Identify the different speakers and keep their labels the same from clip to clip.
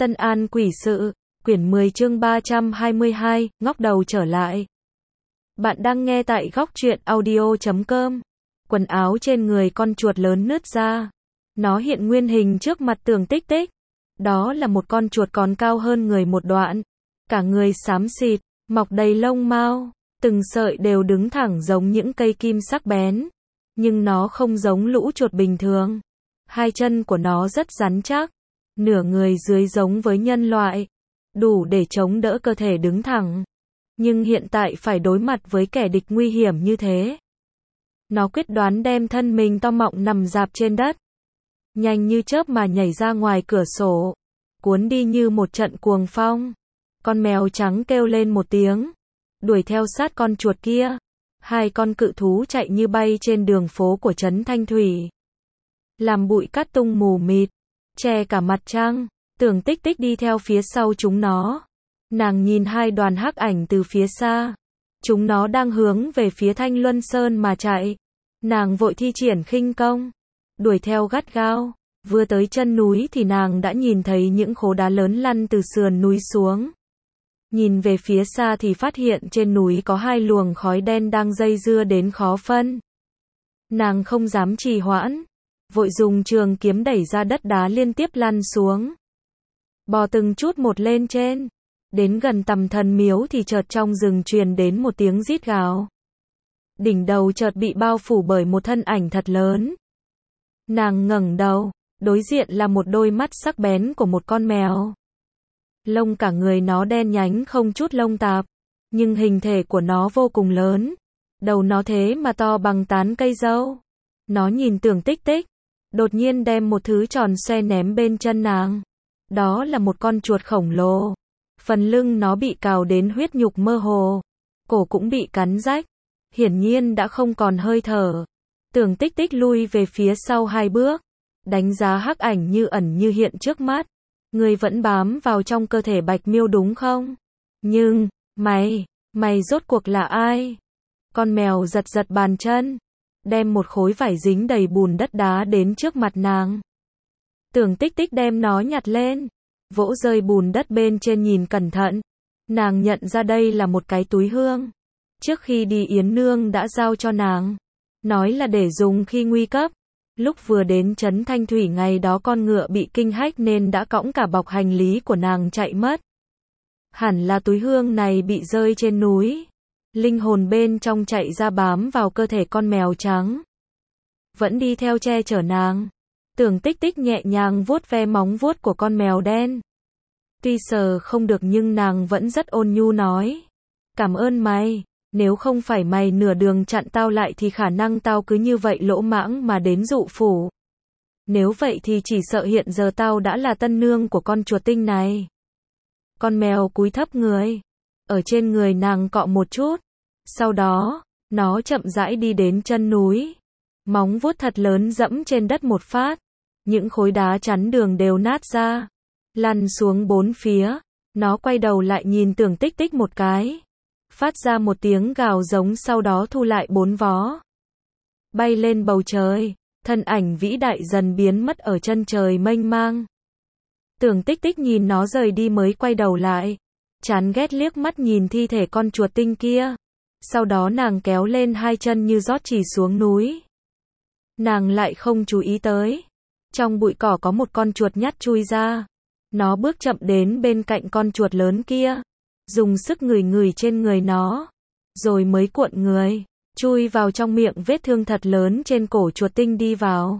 Speaker 1: Tân An quỷ sự, quyển 10 chương 322, ngóc đầu trở lại. Bạn đang nghe tại góc truyện audio.com. Quần áo trên người con chuột lớn nứt ra. Nó hiện nguyên hình trước mặt Tưởng Tích Tích. Đó là một con chuột còn cao hơn người một đoạn. Cả người xám xịt, mọc đầy lông mao, từng sợi đều đứng thẳng giống những cây kim sắc bén. Nhưng nó không giống lũ chuột bình thường. Hai chân của nó rất rắn chắc. Nửa người dưới giống với nhân loại, đủ để chống đỡ cơ thể đứng thẳng. Nhưng hiện tại phải đối mặt với kẻ địch nguy hiểm như thế. Nó quyết đoán đem thân mình to mọng nằm rạp trên đất. Nhanh như chớp mà nhảy ra ngoài cửa sổ, cuốn đi như một trận cuồng phong. Con mèo trắng kêu lên một tiếng, đuổi theo sát con chuột kia. Hai con cự thú chạy như bay trên đường phố của trấn Thanh Thủy. Làm bụi cát tung mù mịt, che cả mặt trăng. Tưởng Tích Tích đi theo phía sau chúng nó. Nàng nhìn hai đoàn hắc ảnh từ phía xa. Chúng nó đang hướng về phía Thanh Luân Sơn mà chạy. Nàng vội thi triển khinh công, đuổi theo gắt gao. Vừa tới chân núi thì nàng đã nhìn thấy những khố đá lớn lăn từ sườn núi xuống. Nhìn về phía xa thì phát hiện trên núi có hai luồng khói đen đang dây dưa đến khó phân. Nàng không dám trì hoãn, vội dùng trường kiếm đẩy ra đất đá liên tiếp lăn xuống. Bò từng chút một lên trên. Đến gần tầm thần miếu thì chợt trong rừng truyền đến một tiếng rít gào. Đỉnh đầu chợt bị bao phủ bởi một thân ảnh thật lớn. Nàng ngẩng đầu, đối diện là một đôi mắt sắc bén của một con mèo. Lông cả người nó đen nhánh không chút lông tạp, nhưng hình thể của nó vô cùng lớn. Đầu nó thế mà to bằng tán cây dâu. Nó nhìn Tưởng Tích Tích, đột nhiên đem một thứ tròn xoe ném bên chân nàng. Đó là một con chuột khổng lồ. Phần lưng nó bị cào đến huyết nhục mơ hồ, cổ cũng bị cắn rách, hiển nhiên đã không còn hơi thở. Tưởng Tích Tích lui về phía sau hai bước, đánh giá hắc ảnh như ẩn như hiện trước mắt. Ngươi vẫn bám vào trong cơ thể Bạch Miêu đúng không? Nhưng, mày rốt cuộc là ai? Con mèo giật giật bàn chân, đem một khối vải dính đầy bùn đất đá đến trước mặt nàng. Tưởng Tích Tích đem nó nhặt lên, vỗ rơi bùn đất bên trên nhìn cẩn thận. Nàng nhận ra đây là một cái túi hương. Trước khi đi Yến Nương đã giao cho nàng, nói là để dùng khi nguy cấp. Lúc vừa đến trấn Thanh Thủy ngày đó con ngựa bị kinh hách nên đã cõng cả bọc hành lý của nàng chạy mất. Hẳn là túi hương này bị rơi trên núi. Linh hồn bên trong chạy ra bám vào cơ thể con mèo trắng. Vẫn đi theo che chở nàng. Tưởng Tích Tích nhẹ nhàng vuốt ve móng vuốt của con mèo đen. Tuy sờ không được nhưng nàng vẫn rất ôn nhu nói. Cảm ơn mày, nếu không phải mày nửa đường chặn tao lại thì khả năng tao cứ như vậy lỗ mãng mà đến dụ phủ. Nếu vậy thì chỉ sợ hiện giờ tao đã là tân nương của con chuột tinh này. Con mèo cúi thấp người, ở trên người nàng cọ một chút. Sau đó, nó chậm rãi đi đến chân núi. Móng vuốt thật lớn dẫm trên đất một phát. Những khối đá chắn đường đều nát ra, lăn xuống bốn phía. Nó quay đầu lại nhìn Tưởng Tích Tích một cái, phát ra một tiếng gào giống, sau đó thu lại bốn vó. Bay lên bầu trời, thân ảnh vĩ đại dần biến mất ở chân trời mênh mang. Tưởng Tích Tích nhìn nó rời đi mới quay đầu lại, chán ghét liếc mắt nhìn thi thể con chuột tinh kia. Sau đó nàng kéo lên hai chân như rót chỉ xuống núi. Nàng lại không chú ý tới, trong bụi cỏ có một con chuột nhắt chui ra. Nó bước chậm đến bên cạnh con chuột lớn kia, dùng sức ngửi ngửi trên người nó, rồi mới cuộn người, chui vào trong miệng vết thương thật lớn trên cổ chuột tinh đi vào.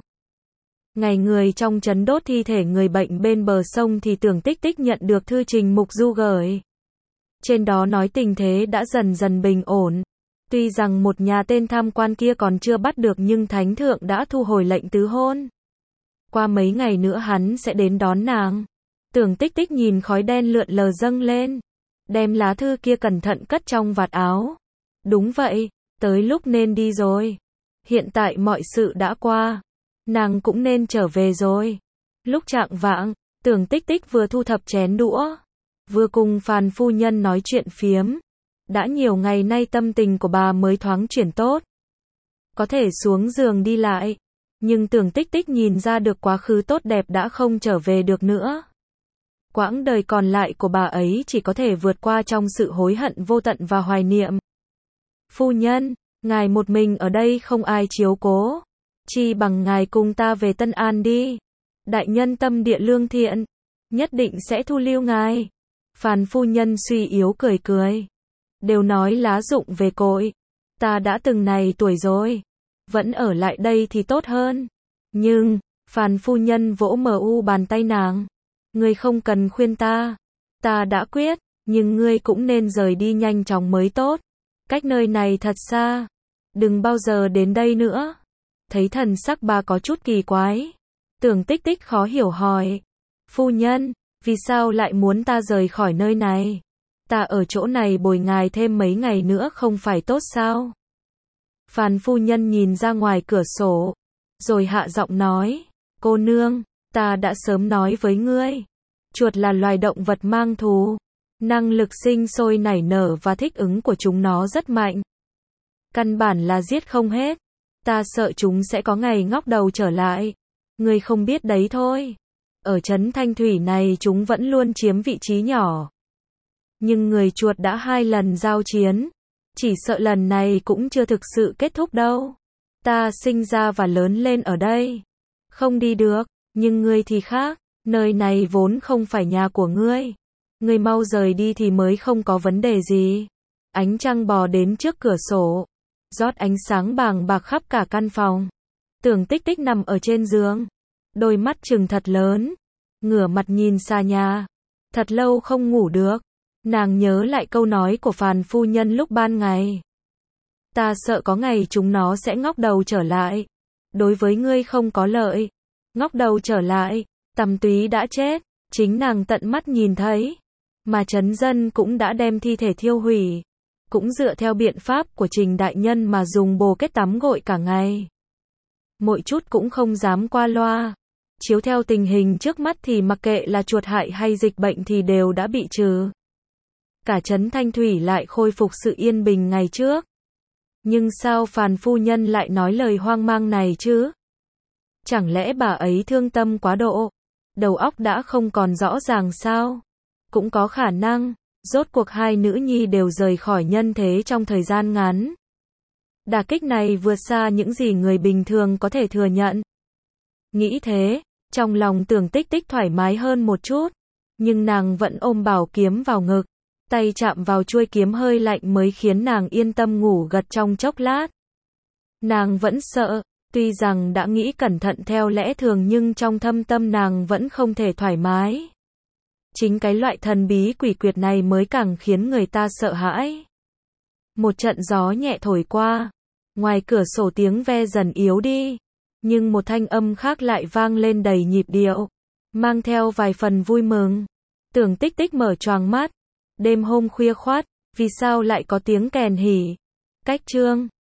Speaker 1: Ngày người trong trấn đốt thi thể người bệnh bên bờ sông thì Tưởng Tích Tích nhận được thư trình Mục Du gửi. Trên đó nói tình thế đã dần dần bình ổn. Tuy rằng một nhà tên tham quan kia còn chưa bắt được nhưng Thánh Thượng đã thu hồi lệnh tứ hôn. Qua mấy ngày nữa hắn sẽ đến đón nàng. Tưởng Tích Tích nhìn khói đen lượn lờ dâng lên, đem lá thư kia cẩn thận cất trong vạt áo. Đúng vậy, tới lúc nên đi rồi. Hiện tại mọi sự đã qua, nàng cũng nên trở về rồi. Lúc chạng vạng, Tưởng Tích Tích vừa thu thập chén đũa, vừa cùng Phàn phu nhân nói chuyện phiếm. Đã nhiều ngày nay tâm tình của bà mới thoáng chuyển tốt, có thể xuống giường đi lại. Nhưng Tưởng Tích Tích nhìn ra được quá khứ tốt đẹp đã không trở về được nữa. Quãng đời còn lại của bà ấy chỉ có thể vượt qua trong sự hối hận vô tận và hoài niệm. Phu nhân, ngài một mình ở đây không ai chiếu cố. Chi bằng ngài cùng ta về Tân An đi. Đại nhân tâm địa lương thiện, nhất định sẽ thu lưu ngài. Phàn phu nhân suy yếu cười cười. Đều nói lá rụng về cội. Ta đã từng này tuổi rồi. Vẫn ở lại đây thì tốt hơn. Nhưng, Phàn phu nhân vỗ bàn tay nàng. Ngươi không cần khuyên ta. Ta đã quyết, nhưng ngươi cũng nên rời đi nhanh chóng mới tốt. Cách nơi này thật xa. Đừng bao giờ đến đây nữa. Thấy thần sắc bà có chút kỳ quái. Tưởng Tích Tích khó hiểu hỏi. Phu nhân, vì sao lại muốn ta rời khỏi nơi này? Ta ở chỗ này bồi ngài thêm mấy ngày nữa không phải tốt sao? Phàn phu nhân nhìn ra ngoài cửa sổ. Rồi hạ giọng nói. Cô nương, ta đã sớm nói với ngươi. Chuột là loài động vật mang thù. Năng lực sinh sôi nảy nở và thích ứng của chúng nó rất mạnh. Căn bản là giết không hết. Ta sợ chúng sẽ có ngày ngóc đầu trở lại. Ngươi không biết đấy thôi. Ở trấn Thanh Thủy này chúng vẫn luôn chiếm vị trí nhỏ. Nhưng người chuột đã 2 lần giao chiến. Chỉ sợ lần này cũng chưa thực sự kết thúc đâu. Ta sinh ra và lớn lên ở đây. Không đi được, nhưng ngươi thì khác. Nơi này vốn không phải nhà của ngươi. Ngươi mau rời đi thì mới không có vấn đề gì. Ánh trăng bò đến trước cửa sổ. Rót ánh sáng bàng bạc khắp cả căn phòng. Tưởng Tích Tích nằm ở trên giường. Đôi mắt trừng thật lớn. Ngửa mặt nhìn xa nhà. Thật lâu không ngủ được. Nàng nhớ lại câu nói của Phàn phu nhân lúc ban ngày. Ta sợ có ngày chúng nó sẽ ngóc đầu trở lại. Đối với ngươi không có lợi. Ngóc đầu trở lại. Tầm Túy đã chết. Chính nàng tận mắt nhìn thấy. Mà trấn dân cũng đã đem thi thể thiêu hủy. Cũng dựa theo biện pháp của Trình đại nhân mà dùng bồ kết tắm gội cả ngày. Mỗi chút cũng không dám qua loa. Chiếu theo tình hình trước mắt thì mặc kệ là chuột hại hay dịch bệnh thì đều đã bị trừ. Cả trấn Thanh Thủy lại khôi phục sự yên bình ngày trước. Nhưng sao Phàn phu nhân lại nói lời hoang mang này chứ? Chẳng lẽ bà ấy thương tâm quá độ? Đầu óc đã không còn rõ ràng sao? Cũng có khả năng. Rốt cuộc 2 nữ nhi đều rời khỏi nhân thế trong thời gian ngắn. Đả kích này vượt xa những gì người bình thường có thể thừa nhận. Nghĩ thế, trong lòng Tưởng Tích Tích thoải mái hơn một chút. Nhưng nàng vẫn ôm bảo kiếm vào ngực. Tay chạm vào chuôi kiếm hơi lạnh mới khiến nàng yên tâm ngủ gật trong chốc lát. Nàng vẫn sợ, tuy rằng đã nghĩ cẩn thận theo lẽ thường nhưng trong thâm tâm nàng vẫn không thể thoải mái. Chính cái loại thần bí quỷ quyệt này mới càng khiến người ta sợ hãi. Một trận gió nhẹ thổi qua. Ngoài cửa sổ tiếng ve dần yếu đi. Nhưng một thanh âm khác lại vang lên đầy nhịp điệu. Mang theo vài phần vui mừng. Tưởng Tích Tích mở choàng mắt. Đêm hôm khuya khoắt, vì sao lại có tiếng kèn hỉ? Cách chương